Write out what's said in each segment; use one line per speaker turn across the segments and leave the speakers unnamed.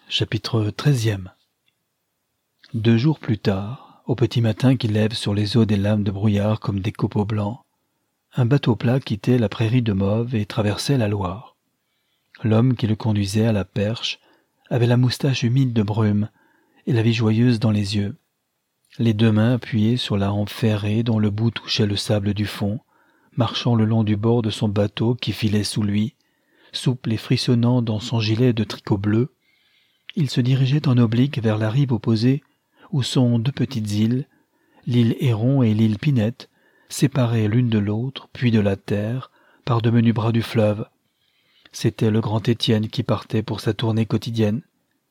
Chapitre 13. 2 jours plus tard, au petit matin qui lève sur les eaux des lames de brouillard comme des copeaux blancs, un bateau plat quittait la prairie de Mauves et traversait la Loire. L'homme qui le conduisait à la perche avait la moustache humide de brume et la vie joyeuse dans les yeux. Les deux mains appuyées sur la hampe ferrée dont le bout touchait le sable du fond, marchant le long du bord de son bateau qui filait sous lui, souple et frissonnant dans son gilet de tricot bleu, il se dirigeait en oblique vers la rive opposée où sont deux petites îles, l'île Héron et l'île Pinette, séparées l'une de l'autre, puis de la terre, par de menus bras du fleuve. C'était le grand Étienne qui partait pour sa tournée quotidienne.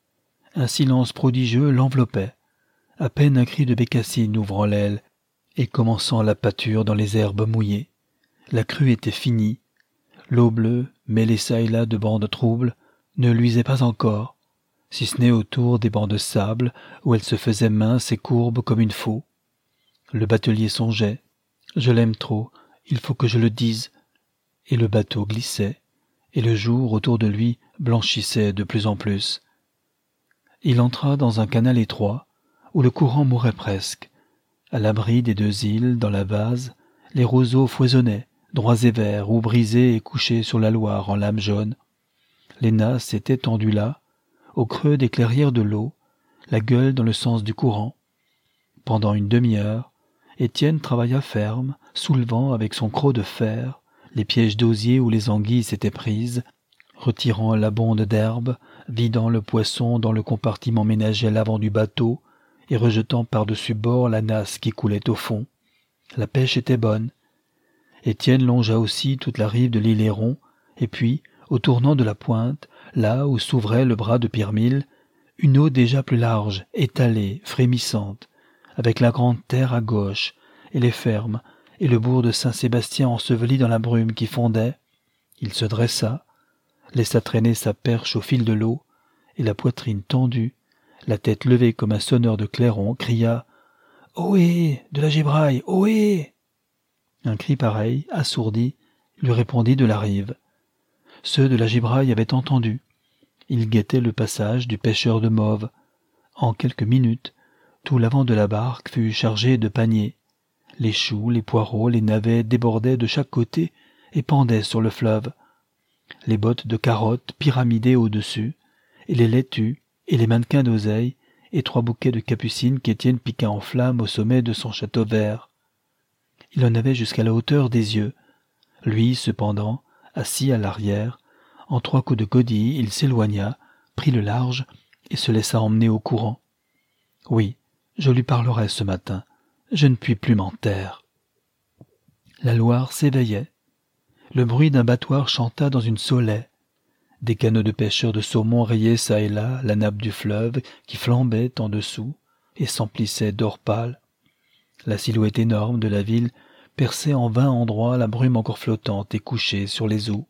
Un silence prodigieux l'enveloppait, à peine un cri de bécassine ouvrant l'aile et commençant la pâture dans les herbes mouillées. La crue était finie. L'eau bleue, mêlée çà et là de bandes troubles, ne luisait pas encore, si ce n'est autour des bancs de sable où elle se faisait mince et courbe comme une faux. Le batelier songeait. « Je l'aime trop, il faut que je le dise. » Et le bateau glissait, et le jour autour de lui blanchissait de plus en plus. Il entra dans un canal étroit, où le courant mourait presque. À l'abri des deux îles, dans la vase, les roseaux foisonnaient, droits et verts ou brisés et couchés sur la Loire en lames jaunes. Les nasses étaient tendues là, au creux des clairières de l'eau, la gueule dans le sens du courant. Pendant une demi-heure, Étienne travailla ferme, soulevant avec son croc de fer les pièges d'osier où les anguilles s'étaient prises, retirant la bonde d'herbe, vidant le poisson dans le compartiment ménagé à l'avant du bateau et rejetant par-dessus bord la nasse qui coulait au fond. La pêche était bonne. Étienne longea aussi toute la rive de l'île Héron, et puis, au tournant de la pointe, là où s'ouvrait le bras de Pierremile, une eau déjà plus large, étalée, frémissante, avec la grande terre à gauche, et les fermes, et le bourg de Saint-Sébastien enseveli dans la brume qui fondait. Il se dressa, laissa traîner sa perche au fil de l'eau, et la poitrine tendue, la tête levée comme un sonneur de clairon, cria « Ohé, de la gibraille, ohé !» Un cri pareil, assourdi, lui répondit de la rive. Ceux de la gibraille avaient entendu. Ils guettaient le passage du pêcheur de Mauves. En quelques minutes, tout l'avant de la barque fut chargé de paniers. Les choux, les poireaux, les navets débordaient de chaque côté et pendaient sur le fleuve. Les bottes de carottes pyramidées au-dessus, et les laitues, et les mannequins d'oseille, et 3 bouquets de capucines qu'Étienne piqua en flammes au sommet de son château vert. Il en avait jusqu'à la hauteur des yeux. Lui, cependant, assis à l'arrière, en 3 coups de godille, il s'éloigna, prit le large et se laissa emmener au courant. Oui, je lui parlerai ce matin. Je ne puis plus m'en taire. La Loire s'éveillait. Le bruit d'un battoir chanta dans une saulaie. Des canots de pêcheurs de saumon rayaient çà et là la nappe du fleuve qui flambait en dessous et s'emplissait d'or pâle. La silhouette énorme de la ville perçait en 20 endroits la brume encore flottante et couchée sur les eaux.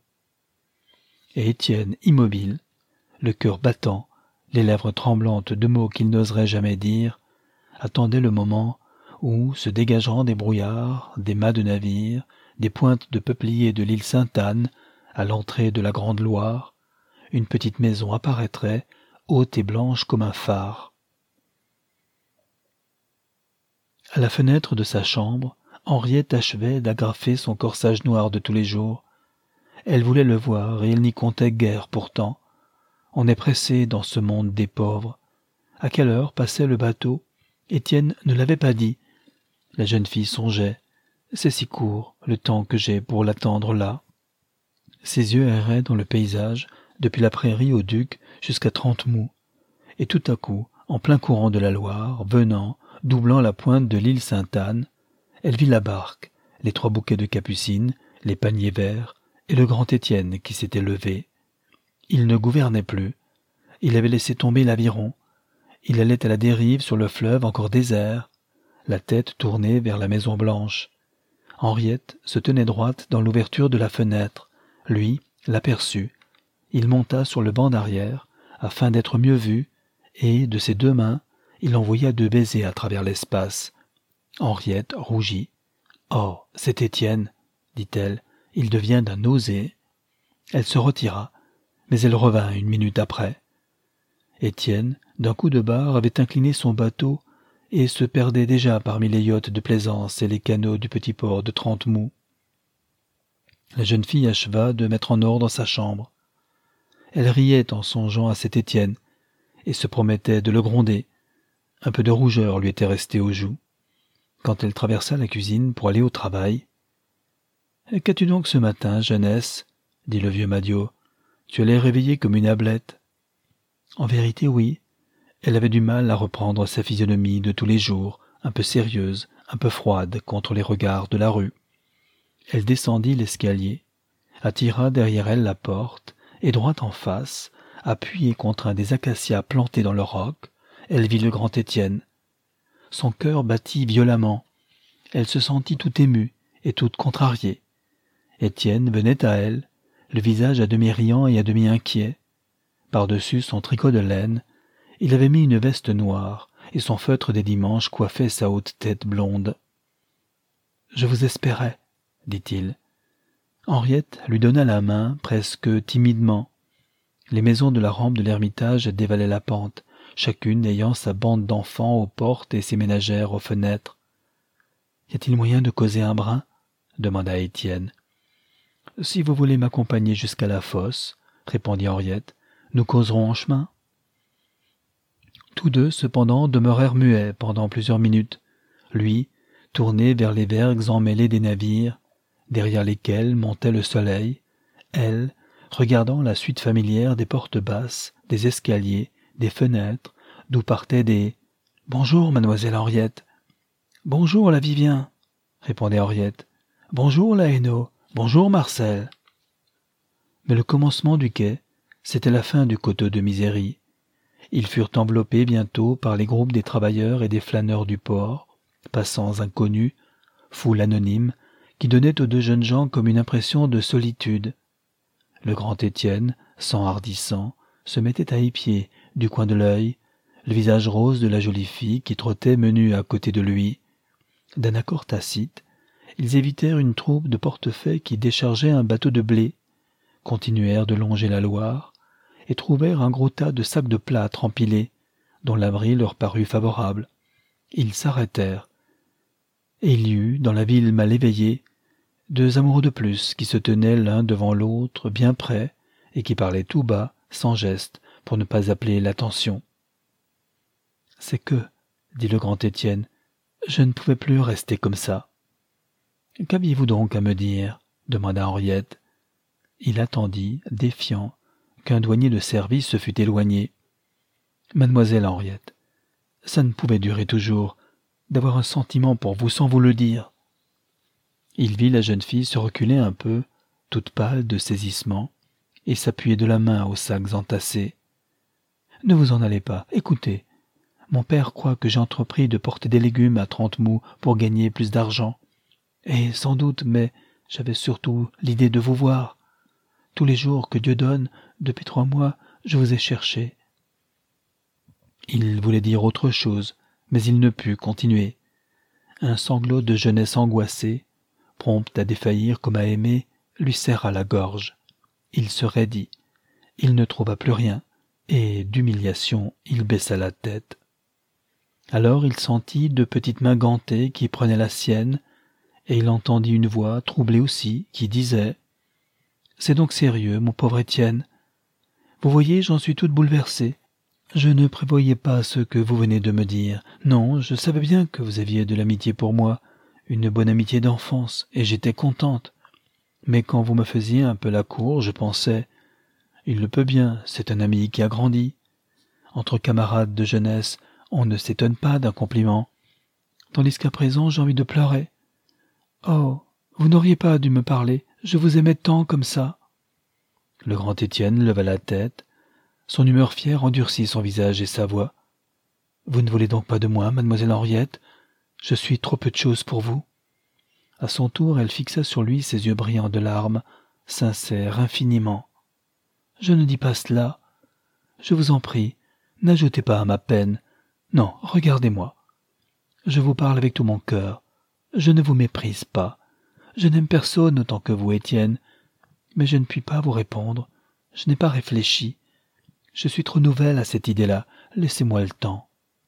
Et Étienne, immobile, le cœur battant, les lèvres tremblantes de mots qu'il n'oserait jamais dire, attendait le moment où, se dégageant des brouillards, des mâts de navires, des pointes de peupliers de l'île Sainte-Anne, à l'entrée de la Grande Loire, une petite maison apparaîtrait, haute et blanche comme un phare. À la fenêtre de sa chambre, Henriette achevait d'agrafer son corsage noir de tous les jours. Elle voulait le voir et elle n'y comptait guère pourtant. On est pressé dans ce monde des pauvres. À quelle heure passait le bateau? Étienne ne l'avait pas dit. La jeune fille songeait. C'est si court, le temps que j'ai pour l'attendre là. Ses yeux erraient dans le paysage, depuis la prairie au Duc jusqu'à Trente-Moux. Et tout à coup, en plein courant de la Loire, venant, doublant la pointe de l'île Sainte-Anne, elle vit la barque, les 3 bouquets de capucines, les paniers verts, et le grand Étienne qui s'était levé. Il ne gouvernait plus. Il avait laissé tomber l'aviron. Il allait à la dérive sur le fleuve encore désert, la tête tournée vers la Maison Blanche. Henriette se tenait droite dans l'ouverture de la fenêtre. Lui l'aperçut. Il monta sur le banc d'arrière, afin d'être mieux vu, et, de ses 2 mains, il envoya 2 baisers à travers l'espace. Henriette rougit. « Oh, c'est Étienne, » dit-elle, « il devient d'un osé. » Elle se retira, mais elle revint une minute après. Étienne, d'un coup de barre, avait incliné son bateau et se perdait déjà parmi les yachts de plaisance et les canots du petit port de Trente-Mous. La jeune fille acheva de mettre en ordre sa chambre. Elle riait en songeant à cet Étienne et se promettait de le gronder. Un peu de rougeur lui était restée aux joues. Quand elle traversa la cuisine pour aller au travail. « Qu'as-tu donc ce matin, jeunesse ?» dit le vieux Madiot. « Tu allais réveiller comme une ablette. » En vérité, oui. Elle avait du mal à reprendre sa physionomie de tous les jours, un peu sérieuse, un peu froide contre les regards de la rue. Elle descendit l'escalier, attira derrière elle la porte, et droit en face, appuyée contre un des acacias plantés dans le roc, elle vit le grand Étienne. Son cœur battit violemment. Elle se sentit tout émue et toute contrariée. Étienne venait à elle, le visage à demi riant et à demi inquiet. Par-dessus son tricot de laine, il avait mis une veste noire, et son feutre des dimanches coiffait sa haute tête blonde. « Je vous espérais, » dit-il. Henriette lui donna la main, presque timidement. Les maisons de la rampe de l'Ermitage dévalaient la pente, chacune ayant sa bande d'enfants aux portes et ses ménagères aux fenêtres. « Y a-t-il moyen de causer un brin ?» demanda Étienne. « Si vous voulez m'accompagner jusqu'à la fosse, » répondit Henriette, « nous causerons en chemin. » Tous deux, cependant, demeurèrent muets pendant plusieurs minutes, lui, tourné vers les vergues emmêlées des navires, derrière lesquels montait le soleil, elle, regardant la suite familière des portes basses, des escaliers, des fenêtres, d'où partaient des « Bonjour, mademoiselle Henriette !»« Bonjour, la Vivien !» répondait Henriette. « Bonjour, la Hainaut !»« Bonjour, Marcel !» Mais le commencement du quai, c'était la fin du coteau de Misery. Ils furent enveloppés bientôt par les groupes des travailleurs et des flâneurs du port, passants inconnus, foule anonyme, qui donnaient aux deux jeunes gens comme une impression de solitude. Le grand Étienne, s'enhardissant, se mettait à épier, du coin de l'œil, le visage rose de la jolie fille qui trottait menue à côté de lui. D'un accord tacite, ils évitèrent une troupe de portefaix qui déchargeait un bateau de blé, continuèrent de longer la Loire, et trouvèrent un gros tas de sacs de plâtre empilés, dont l'abri leur parut favorable. Ils s'arrêtèrent, et il y eut, dans la ville mal éveillée, deux amoureux de plus qui se tenaient l'un devant l'autre bien près et qui parlaient tout bas, sans geste, pour ne pas appeler l'attention. « C'est que, » dit le grand Étienne, « je ne pouvais plus rester comme ça. »« Qu'aviez-vous donc à me dire ?» demanda Henriette. Il attendit, défiant, qu'un douanier de service se fût éloigné. « Mademoiselle Henriette, ça ne pouvait durer toujours, d'avoir un sentiment pour vous sans vous le dire. » Il vit la jeune fille se reculer un peu, toute pâle de saisissement, et s'appuyer de la main aux sacs entassés. « Ne vous en allez pas, écoutez. Mon père croit que j'ai entrepris de porter des légumes à Trente-Mous pour gagner plus d'argent. Et sans doute, mais j'avais surtout l'idée de vous voir. Tous les jours que Dieu donne, depuis 3 mois, je vous ai cherché. » Il voulait dire autre chose, mais il ne put continuer. Un sanglot de jeunesse angoissée, prompte à défaillir comme à aimer, lui serra la gorge. Il se raidit. Il ne trouva plus rien, et d'humiliation, il baissa la tête. Alors il sentit 2 petites mains gantées qui prenaient la sienne, et il entendit une voix, troublée aussi, qui disait « C'est donc sérieux, mon pauvre Étienne. Vous voyez, j'en suis toute bouleversée. Je ne prévoyais pas ce que vous venez de me dire. Non, je savais bien que vous aviez de l'amitié pour moi, une bonne amitié d'enfance, et j'étais contente. Mais quand vous me faisiez un peu la cour, je pensais « Il le peut bien, c'est un ami qui a grandi. » Entre camarades de jeunesse, on ne s'étonne pas d'un compliment. Tandis qu'à présent, j'ai envie de pleurer. Oh, vous n'auriez pas dû me parler, je vous aimais tant comme ça. Le grand Étienne leva la tête. Son humeur fière endurcit son visage et sa voix. Vous ne voulez donc pas de moi, mademoiselle Henriette? Je suis trop peu de chose pour vous. À son tour, elle fixa sur lui ses yeux brillants de larmes, sincères infiniment. Je ne dis pas cela. Je vous en prie, n'ajoutez pas à ma peine. Non, regardez-moi. Je vous parle avec tout mon cœur. Je ne vous méprise pas. Je n'aime personne autant que vous, Étienne. Mais je ne puis pas vous répondre. Je n'ai pas réfléchi. Je suis trop nouvelle à cette idée-là. Laissez-moi le temps. » »« Combien ? » ?»«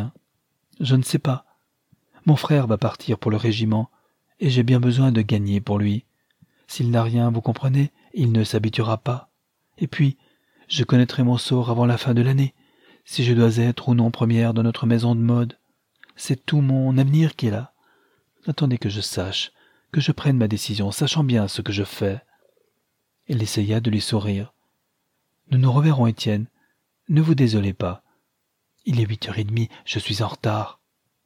Je ne sais pas. Mon frère va partir pour le régiment, et j'ai bien besoin de gagner pour lui. S'il n'a rien, vous comprenez, il ne s'habituera pas. Et puis, je connaîtrai mon sort avant la fin de l'année, si je dois être ou non première dans notre maison de mode. C'est tout mon avenir qui est là. Attendez que je sache, que je prenne ma décision, sachant bien ce que je fais. » Elle essaya de lui sourire. « Nous nous reverrons, Étienne. Ne vous désolez pas. Il est 8h30, je suis en retard. »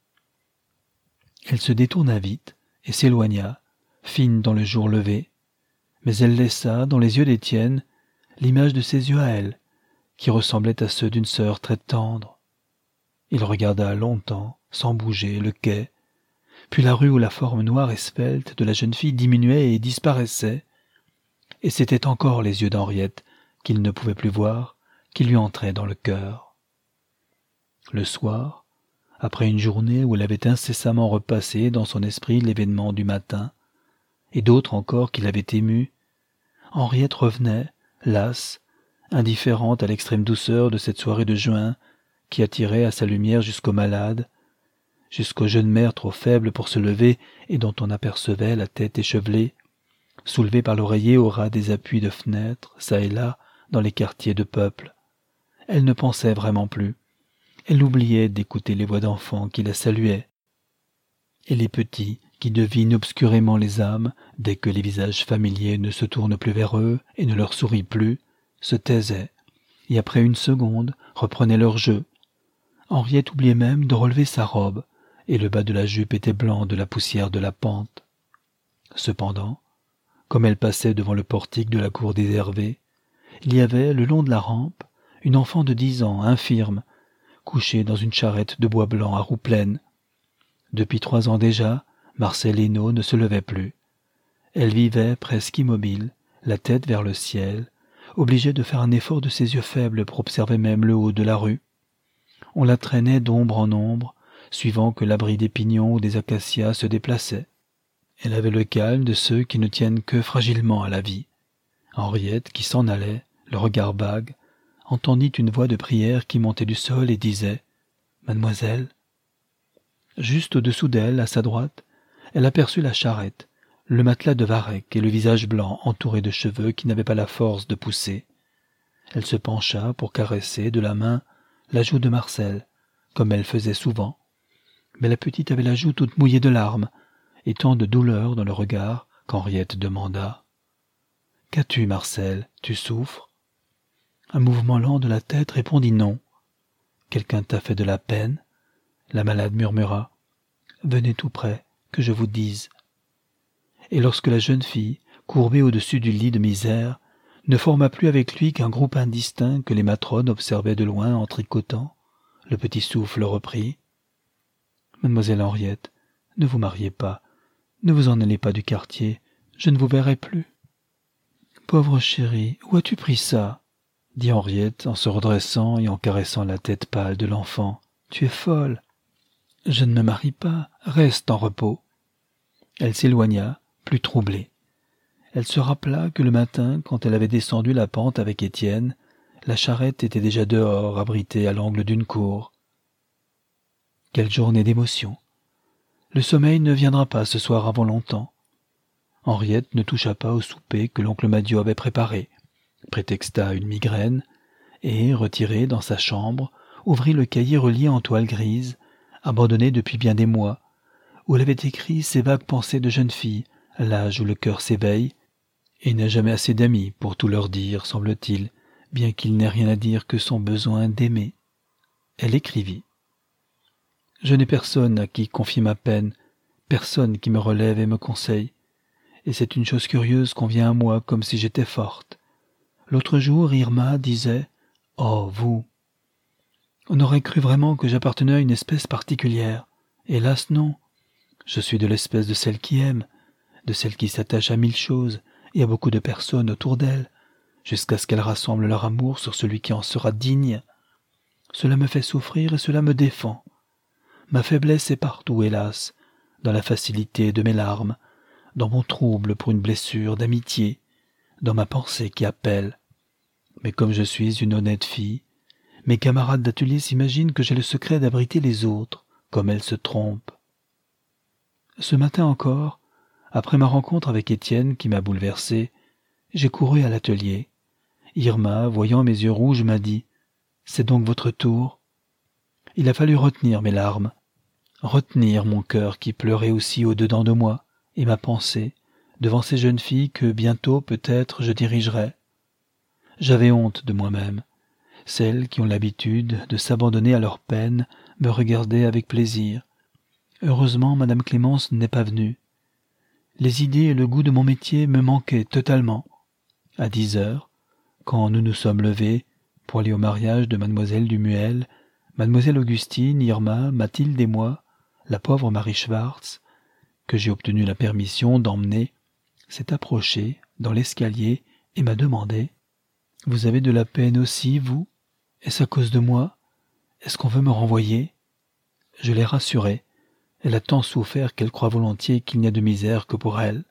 Elle se détourna vite et s'éloigna, fine dans le jour levé, mais elle laissa dans les yeux d'Étienne l'image de ses yeux à elle, qui ressemblaient à ceux d'une sœur très tendre. Il regarda longtemps, sans bouger, le quai, puis la rue où la forme noire et svelte de la jeune fille diminuait et disparaissait, et c'étaient encore les yeux d'Henriette, qu'il ne pouvait plus voir, qui lui entraient dans le cœur. Le soir, après une journée où elle avait incessamment repassé dans son esprit l'événement du matin, et d'autres encore qui l'avaient émue, Henriette revenait, lasse, indifférente à l'extrême douceur de cette soirée de juin qui attirait à sa lumière jusqu'aux malades, jusqu'aux jeunes mères trop faibles pour se lever et dont on apercevait la tête échevelée, soulevée par l'oreiller au ras des appuis de fenêtres, çà et là, dans les quartiers de peuple. Elle ne pensait vraiment plus. Elle oubliait d'écouter les voix d'enfants qui la saluaient. Et les petits, qui devinent obscurément les âmes, dès que les visages familiers ne se tournent plus vers eux et ne leur sourient plus, se taisaient, et après une seconde, reprenaient leur jeu. Henriette oubliait même de relever sa robe, et le bas de la jupe était blanc de la poussière de la pente. Cependant, comme elle passait devant le portique de la cour déshervée, il y avait, le long de la rampe, une enfant de 10 ans, infirme, couchée dans une charrette de bois blanc à roues pleines. Depuis 3 ans déjà, Marcel Hénaud ne se levait plus. Elle vivait presque immobile, la tête vers le ciel, obligée de faire un effort de ses yeux faibles pour observer même le haut de la rue. On la traînait d'ombre en ombre, suivant que l'abri des pignons ou des acacias se déplaçait. Elle avait le calme de ceux qui ne tiennent que fragilement à la vie. Henriette, qui s'en allait, le regard vague, entendit une voix de prière qui montait du sol et disait « Mademoiselle ». Juste au-dessous d'elle, à sa droite, elle aperçut la charrette, le matelas de varech et le visage blanc entouré de cheveux qui n'avaient pas la force de pousser. Elle se pencha pour caresser de la main la joue de Marcel, comme elle faisait souvent. Mais la petite avait la joue toute mouillée de larmes, et tant de douleur dans le regard qu'Henriette demanda « Qu'as-tu, Marcel? Tu souffres ?» Un mouvement lent de la tête répondit non. « Quelqu'un t'a fait de la peine ?» La malade murmura « Venez tout près, que je vous dise. » Et lorsque la jeune fille, courbée au-dessus du lit de misère, ne forma plus avec lui qu'un groupe indistinct que les matrones observaient de loin en tricotant, le petit souffle reprit « Mademoiselle Henriette, ne vous mariez pas, ne vous en allez pas du quartier, je ne vous verrai plus. »« Pauvre chérie, où as-tu pris ça ?» dit Henriette en se redressant et en caressant la tête pâle de l'enfant. « Tu es folle. »« Je ne me marie pas, reste en repos. » Elle s'éloigna, plus troublée. Elle se rappela que le matin, quand elle avait descendu la pente avec Étienne, la charrette était déjà dehors, abritée à l'angle d'une cour. Quelle journée d'émotion! Le sommeil ne viendra pas ce soir avant longtemps. Henriette ne toucha pas au souper que l'oncle Madio avait préparé, prétexta une migraine, et, retirée dans sa chambre, ouvrit le cahier relié en toile grise, abandonné depuis bien des mois, où elle avait écrit ces vagues pensées de jeune fille, à l'âge où le cœur s'éveille, et n'a jamais assez d'amis pour tout leur dire, semble-t-il, bien qu'il n'ait rien à dire que son besoin d'aimer. Elle écrivit. Je n'ai personne à qui confier ma peine, personne qui me relève et me conseille, et c'est une chose curieuse qu'on vient à moi comme si j'étais forte. L'autre jour, Irma disait « Oh, vous !» On aurait cru vraiment que j'appartenais à une espèce particulière. Hélas, non. Je suis de l'espèce de celle qui aime, de celle qui s'attache à 1000 choses et à beaucoup de personnes autour d'elle, jusqu'à ce qu'elles rassemblent leur amour sur celui qui en sera digne. Cela me fait souffrir et cela me défend. Ma faiblesse est partout, hélas, dans la facilité de mes larmes, dans mon trouble pour une blessure d'amitié, dans ma pensée qui appelle. Mais comme je suis une honnête fille, mes camarades d'atelier s'imaginent que j'ai le secret d'abriter les autres, comme elles se trompent. Ce matin encore, après ma rencontre avec Étienne qui m'a bouleversé, j'ai couru à l'atelier. Irma, voyant mes yeux rouges, m'a dit « C'est donc votre tour ?» Il a fallu retenir mes larmes, retenir mon cœur qui pleurait aussi au-dedans de moi, et ma pensée, devant ces jeunes filles que bientôt peut-être je dirigerai. J'avais honte de moi-même. Celles qui ont l'habitude de s'abandonner à leurs peines me regardaient avec plaisir. Heureusement, Madame Clémence n'est pas venue. Les idées et le goût de mon métier me manquaient totalement. À 10 heures, quand nous nous sommes levés pour aller au mariage de Mademoiselle Dumuel, Mademoiselle Augustine, Irma, Mathilde et moi, la pauvre Marie Schwartz, que j'ai obtenu la permission d'emmener, s'est approchée dans l'escalier et m'a demandé « Vous avez de la peine aussi, vous ? Est-ce à cause de moi ? Est-ce qu'on veut me renvoyer ?» Je l'ai rassurée. Elle a tant souffert qu'elle croit volontiers qu'il n'y a de misère que pour elle.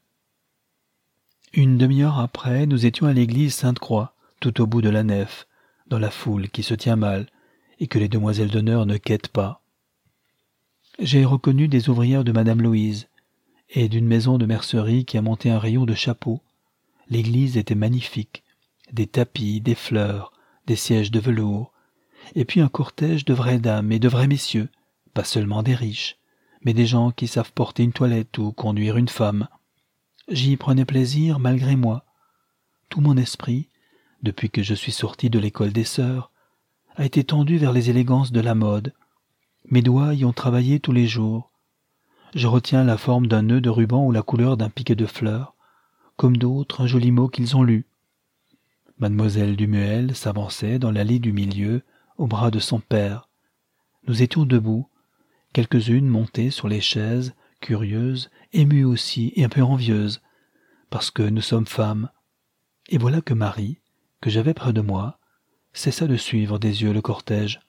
Une demi-heure après, nous étions à l'église Sainte-Croix, tout au bout de la nef, dans la foule qui se tient mal, et que les demoiselles d'honneur ne quêtent pas. J'ai reconnu des ouvrières de Madame Louise, et d'une maison de mercerie qui a monté un rayon de chapeaux. L'église était magnifique, des tapis, des fleurs, des sièges de velours, et puis un cortège de vraies dames et de vrais messieurs, pas seulement des riches, mais des gens qui savent porter une toilette ou conduire une femme. J'y prenais plaisir malgré moi. Tout mon esprit, depuis que je suis sorti de l'école des sœurs, a été tendu vers les élégances de la mode. Mes doigts y ont travaillé tous les jours. Je retiens la forme d'un nœud de ruban ou la couleur d'un piquet de fleurs, comme d'autres un joli mot qu'ils ont lu. Mademoiselle Dumuel s'avançait dans l'allée du milieu, au bras de son père. Nous étions debout, quelques-unes montées sur les chaises, curieuses, émues aussi et un peu envieuses, parce que nous sommes femmes. Et voilà que Marie, que j'avais près de moi, cessa de suivre des yeux le cortège.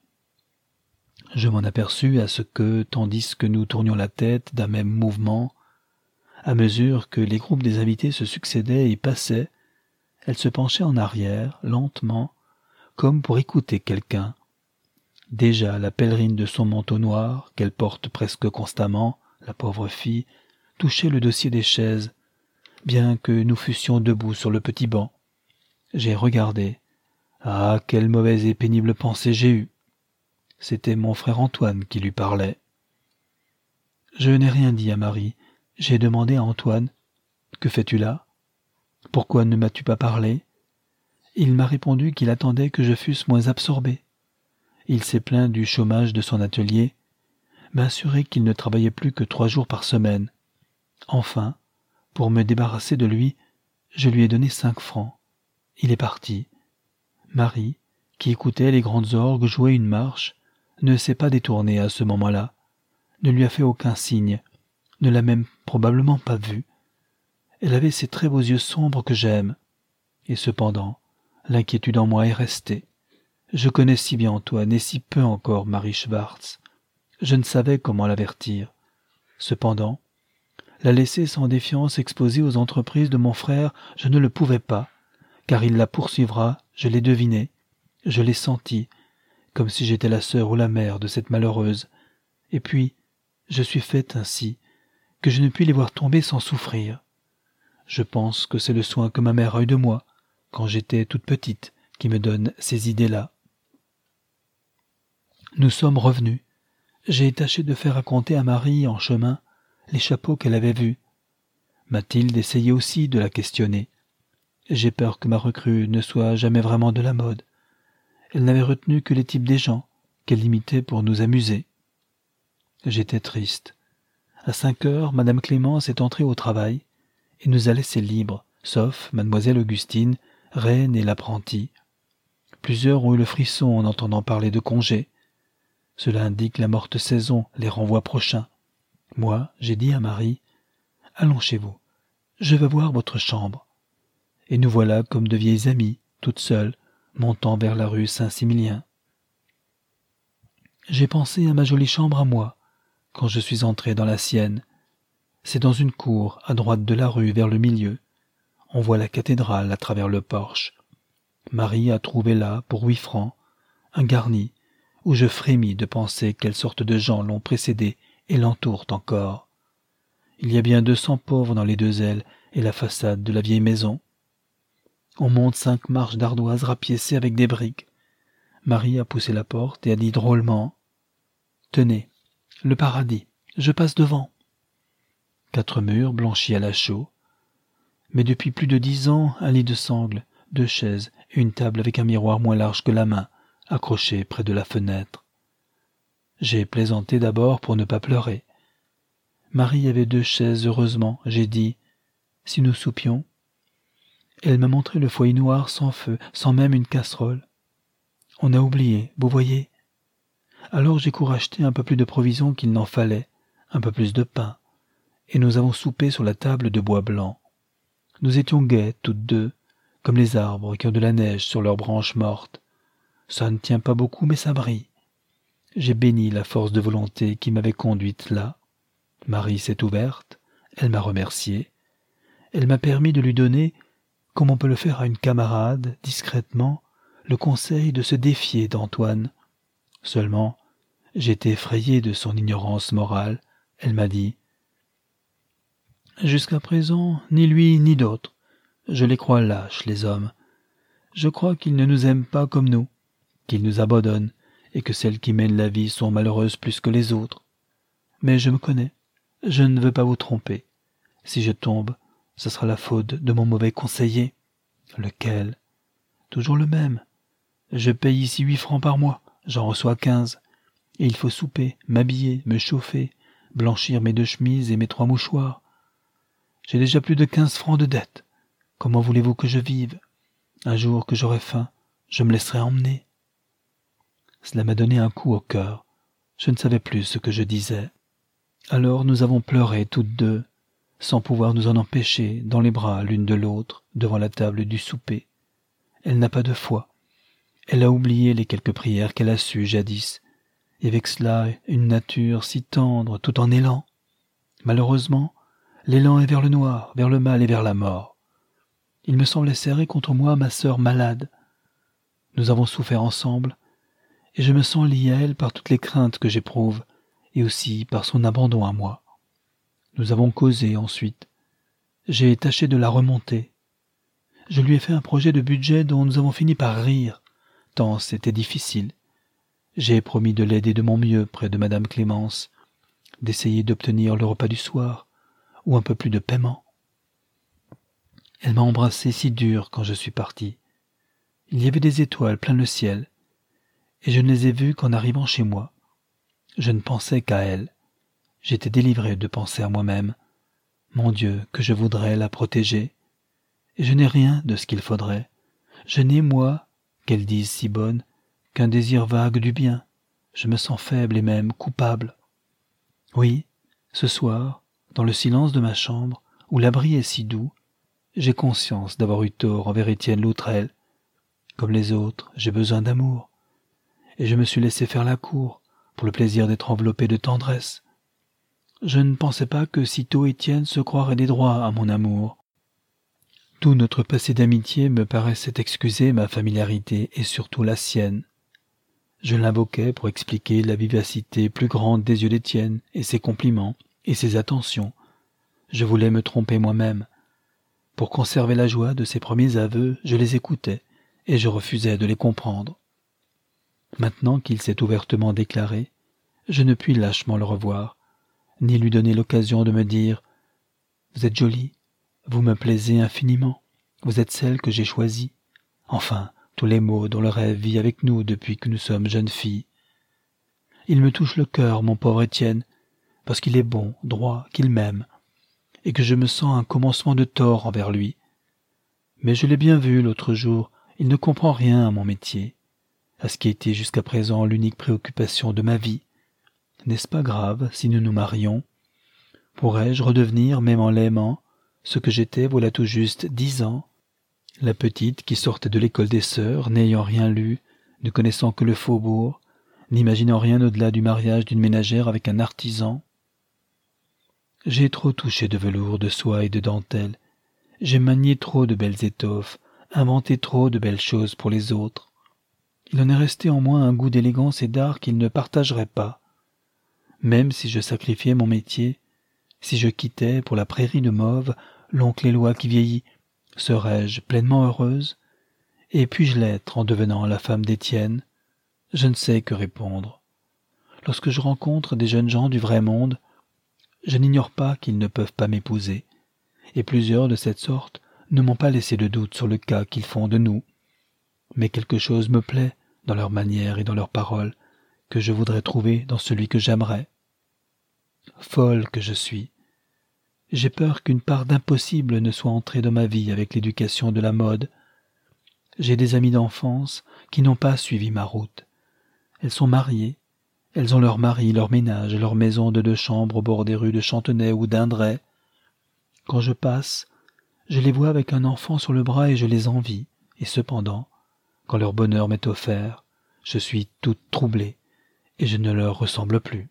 Je m'en aperçus à ce que, tandis que nous tournions la tête d'un même mouvement, à mesure que les groupes des invités se succédaient et passaient, elle se penchait en arrière, lentement, comme pour écouter quelqu'un. Déjà la pèlerine de son manteau noir, qu'elle porte presque constamment, la pauvre fille, touchait le dossier des chaises, bien que nous fussions debout sur le petit banc. J'ai regardé. Ah, quelle mauvaise et pénible pensée j'ai eue. C'était mon frère Antoine qui lui parlait. Je n'ai rien dit à Marie. J'ai demandé à Antoine « Que fais-tu là ? Pourquoi ne m'as-tu pas parlé ?» Il m'a répondu qu'il attendait que je fusse moins absorbé. Il s'est plaint du chômage de son atelier, m'a assuré qu'il ne travaillait plus que 3 jours par semaine. Enfin, pour me débarrasser de lui, je lui ai donné 5 francs. Il est parti. Marie, qui écoutait les grandes orgues jouer une marche, ne s'est pas détournée à ce moment-là, ne lui a fait aucun signe, ne l'a même probablement pas vu. Elle avait ces très beaux yeux sombres que j'aime. Et cependant, l'inquiétude en moi est restée. Je connais si bien Antoine et si peu encore Marie Schwartz. Je ne savais comment l'avertir. Cependant, la laisser sans défiance exposée aux entreprises de mon frère, je ne le pouvais pas, car il la poursuivra, je l'ai deviné, je l'ai senti, comme si j'étais la sœur ou la mère de cette malheureuse. Et puis, je suis faite ainsi, que je ne puis les voir tomber sans souffrir. Je pense que c'est le soin que ma mère a eu de moi, quand j'étais toute petite, qui me donne ces idées-là. Nous sommes revenus. J'ai tâché de faire raconter à Marie, en chemin, les chapeaux qu'elle avait vus. Mathilde essayait aussi de la questionner. J'ai peur que ma recrue ne soit jamais vraiment de la mode. Elle n'avait retenu que les types des gens, qu'elle imitait pour nous amuser. J'étais triste. À 5 heures, Madame Clémence est entrée au travail et nous a laissés libres, sauf Mademoiselle Augustine, reine et l'apprentie. Plusieurs ont eu le frisson en entendant parler de congé. Cela indique la morte saison, les renvois prochains. Moi, j'ai dit à Marie, « Allons chez vous, je veux voir votre chambre. » Et nous voilà comme de vieilles amies, toutes seules, montant vers la rue Saint-Similien. J'ai pensé à ma jolie chambre à moi, quand je suis entré dans la sienne. C'est dans une cour, à droite de la rue, vers le milieu. On voit la cathédrale à travers le porche. Marie a trouvé là, pour 8 francs, un garni, où je frémis de penser quelle sorte de gens l'ont précédé et l'entourent encore. Il y a bien 200 pauvres dans les 2 ailes et la façade de la vieille maison. On monte 5 marches d'ardoises rapiécées avec des briques. Marie a poussé la porte et a dit drôlement « Tenez, le paradis, je passe devant. » 4 murs blanchis à la chaux, mais depuis plus de 10 ans, un lit de sangle, 2 chaises et une table avec un miroir moins large que la main, accroché près de la fenêtre. J'ai plaisanté d'abord pour ne pas pleurer. Marie avait 2 chaises, heureusement, j'ai dit « Si nous soupions ?» Elle m'a montré le foyer noir sans feu, sans même une casserole. On a oublié, vous voyez. Alors j'ai couru acheter un peu plus de provisions qu'il n'en fallait, un peu plus de pain, et nous avons soupé sur la table de bois blanc. Nous étions gaies, toutes 2, comme les arbres qui ont de la neige sur leurs branches mortes. Ça ne tient pas beaucoup, mais ça brille. J'ai béni la force de volonté qui m'avait conduite là. Marie s'est ouverte, elle m'a remercié. Elle m'a permis de lui donner, comme on peut le faire à une camarade, discrètement, le conseil de se défier d'Antoine. Seulement, j'étais effrayé de son ignorance morale. Elle m'a dit « Jusqu'à présent, ni lui ni d'autres. Je les crois lâches, les hommes. Je crois qu'ils ne nous aiment pas comme nous, qu'ils nous abandonnent, et que celles qui mènent la vie sont malheureuses plus que les autres. Mais je me connais. Je ne veux pas vous tromper. Si je tombe, ce sera la faute de mon mauvais conseiller. » « Lequel ? » ?»« Toujours le même. Je paye ici 8 francs par mois, j'en reçois 15. Et il faut souper, m'habiller, me chauffer, blanchir mes 2 chemises et mes 3 mouchoirs. J'ai déjà plus de 15 francs de dette. Comment voulez-vous que je vive ? Un jour que j'aurai faim, je me laisserai emmener. » Cela m'a donné un coup au cœur. Je ne savais plus ce que je disais. Alors nous avons pleuré toutes 2, sans pouvoir nous en empêcher, dans les bras l'une de l'autre, devant la table du souper. Elle n'a pas de foi. Elle a oublié les quelques prières qu'elle a sues jadis, et avec cela une nature si tendre tout en élan. Malheureusement, l'élan est vers le noir, vers le mal et vers la mort. Il me semblait serrer contre moi ma sœur malade. Nous avons souffert ensemble, et je me sens lié à elle par toutes les craintes que j'éprouve, et aussi par son abandon à moi. Nous avons causé ensuite. J'ai tâché de la remonter. Je lui ai fait un projet de budget dont nous avons fini par rire, tant c'était difficile. J'ai promis de l'aider de mon mieux près de Madame Clémence, d'essayer d'obtenir le repas du soir, ou un peu plus de paiement. Elle m'a embrassé si dur quand je suis parti. Il y avait des étoiles plein le ciel, et je ne les ai vues qu'en arrivant chez moi. Je ne pensais qu'à elle. J'étais délivré de penser à moi-même. Mon Dieu, que je voudrais la protéger. Et je n'ai rien de ce qu'il faudrait. Je n'ai, moi, qu'elle dise si bonne, qu'un désir vague du bien. Je me sens faible et même coupable. Oui, ce soir, dans le silence de ma chambre, où l'abri est si doux, j'ai conscience d'avoir eu tort envers Étienne Loutrel. Comme les autres, j'ai besoin d'amour. Et je me suis laissé faire la cour, pour le plaisir d'être enveloppé de tendresse. Je ne pensais pas que sitôt Étienne se croirait des droits à mon amour. Tout notre passé d'amitié me paraissait excuser ma familiarité et surtout la sienne. Je l'invoquais pour expliquer la vivacité plus grande des yeux d'Étienne et ses compliments et ses attentions. Je voulais me tromper moi-même. Pour conserver la joie de ses premiers aveux, je les écoutais et je refusais de les comprendre. Maintenant qu'il s'est ouvertement déclaré, je ne puis lâchement le revoir, ni lui donner l'occasion de me dire « Vous êtes jolie, vous me plaisez infiniment, vous êtes celle que j'ai choisie. » Enfin, tous les mots dont le rêve vit avec nous depuis que nous sommes jeunes filles. Il me touche le cœur, mon pauvre Étienne, parce qu'il est bon, droit, qu'il m'aime, et que je me sens un commencement de tort envers lui. Mais je l'ai bien vu l'autre jour, il ne comprend rien à mon métier, à ce qui a été jusqu'à présent l'unique préoccupation de ma vie. N'est-ce pas grave si nous nous marions? Pourrais-je redevenir, même en l'aimant, ce que j'étais voilà tout juste 10 ans? La petite qui sortait de l'école des sœurs, n'ayant rien lu, ne connaissant que le faubourg, n'imaginant rien au-delà du mariage d'une ménagère avec un artisan. J'ai trop touché de velours, de soie et de dentelle. J'ai manié trop de belles étoffes, inventé trop de belles choses pour les autres. Il en est resté en moi un goût d'élégance et d'art qu'il ne partagerait pas. Même si je sacrifiais mon métier, si je quittais pour la prairie de mauve l'oncle Éloi qui vieillit, serais-je pleinement heureuse? Et puis-je l'être en devenant la femme d'Étienne? Je ne sais que répondre. Lorsque je rencontre des jeunes gens du vrai monde, je n'ignore pas qu'ils ne peuvent pas m'épouser, et plusieurs de cette sorte ne m'ont pas laissé de doute sur le cas qu'ils font de nous. Mais quelque chose me plaît dans leur manière et dans leurs paroles, que je voudrais trouver dans celui que j'aimerais. Folle que je suis, j'ai peur qu'une part d'impossible ne soit entrée dans ma vie avec l'éducation de la mode. J'ai des amies d'enfance qui n'ont pas suivi ma route. Elles sont mariées, elles ont leur mari, leur ménage, leur maison de 2 chambres au bord des rues de Chantenay ou d'Indray. Quand je passe, je les vois avec un enfant sur le bras et je les envie, et cependant, quand leur bonheur m'est offert, je suis toute troublée, et je ne leur ressemble plus.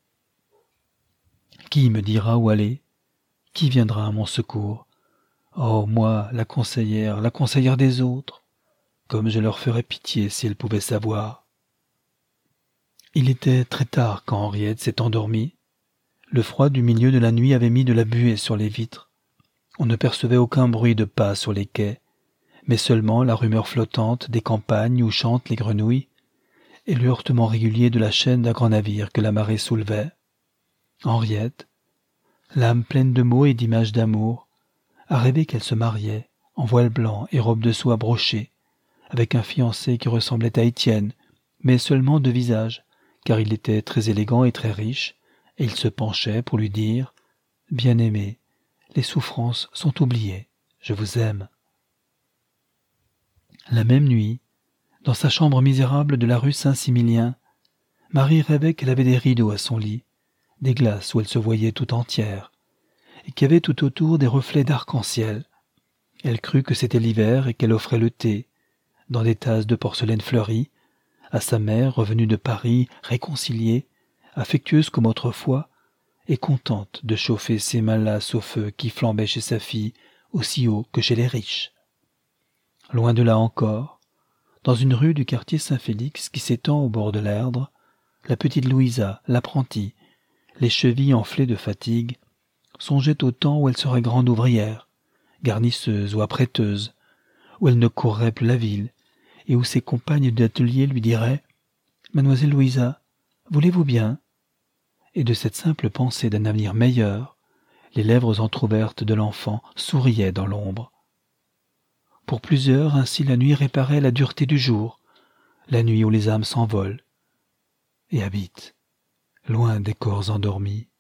Qui me dira où aller? Qui viendra à mon secours? Oh, moi, la conseillère des autres, comme je leur ferais pitié si elles pouvaient savoir. Il était très tard quand Henriette s'est endormie. Le froid du milieu de la nuit avait mis de la buée sur les vitres. On ne percevait aucun bruit de pas sur les quais, mais seulement la rumeur flottante des campagnes où chantent les grenouilles et le heurtement régulier de la chaîne d'un grand navire que la marée soulevait. Henriette, l'âme pleine de mots et d'images d'amour, a rêvé qu'elle se mariait, en voile blanc et robe de soie brochée, avec un fiancé qui ressemblait à Étienne, mais seulement de visage, car il était très élégant et très riche, et il se penchait pour lui dire « Bien-aimé, les souffrances sont oubliées, je vous aime. » La même nuit, dans sa chambre misérable de la rue Saint-Similien, Marie rêvait qu'elle avait des rideaux à son lit, des glaces où elle se voyait tout entière, et qu'il y avait tout autour des reflets d'arc-en-ciel. Elle crut que c'était l'hiver et qu'elle offrait le thé, dans des tasses de porcelaine fleurie, à sa mère revenue de Paris, réconciliée, affectueuse comme autrefois, et contente de chauffer ses mains lasses au feu qui flambait chez sa fille aussi haut que chez les riches. Loin de là encore, dans une rue du quartier Saint-Félix qui s'étend au bord de l'Erdre, la petite Louisa, l'apprentie, les chevilles enflées de fatigue, songeait au temps où elle serait grande ouvrière, garnisseuse ou apprêteuse, où elle ne courrait plus la ville, et où ses compagnes d'atelier lui diraient « Mademoiselle Louisa, voulez-vous bien ?» Et de cette simple pensée d'un avenir meilleur, les lèvres entr'ouvertes de l'enfant souriaient dans l'ombre. Pour plusieurs, ainsi la nuit réparait la dureté du jour, la nuit où les âmes s'envolent et habitent, loin des corps endormis.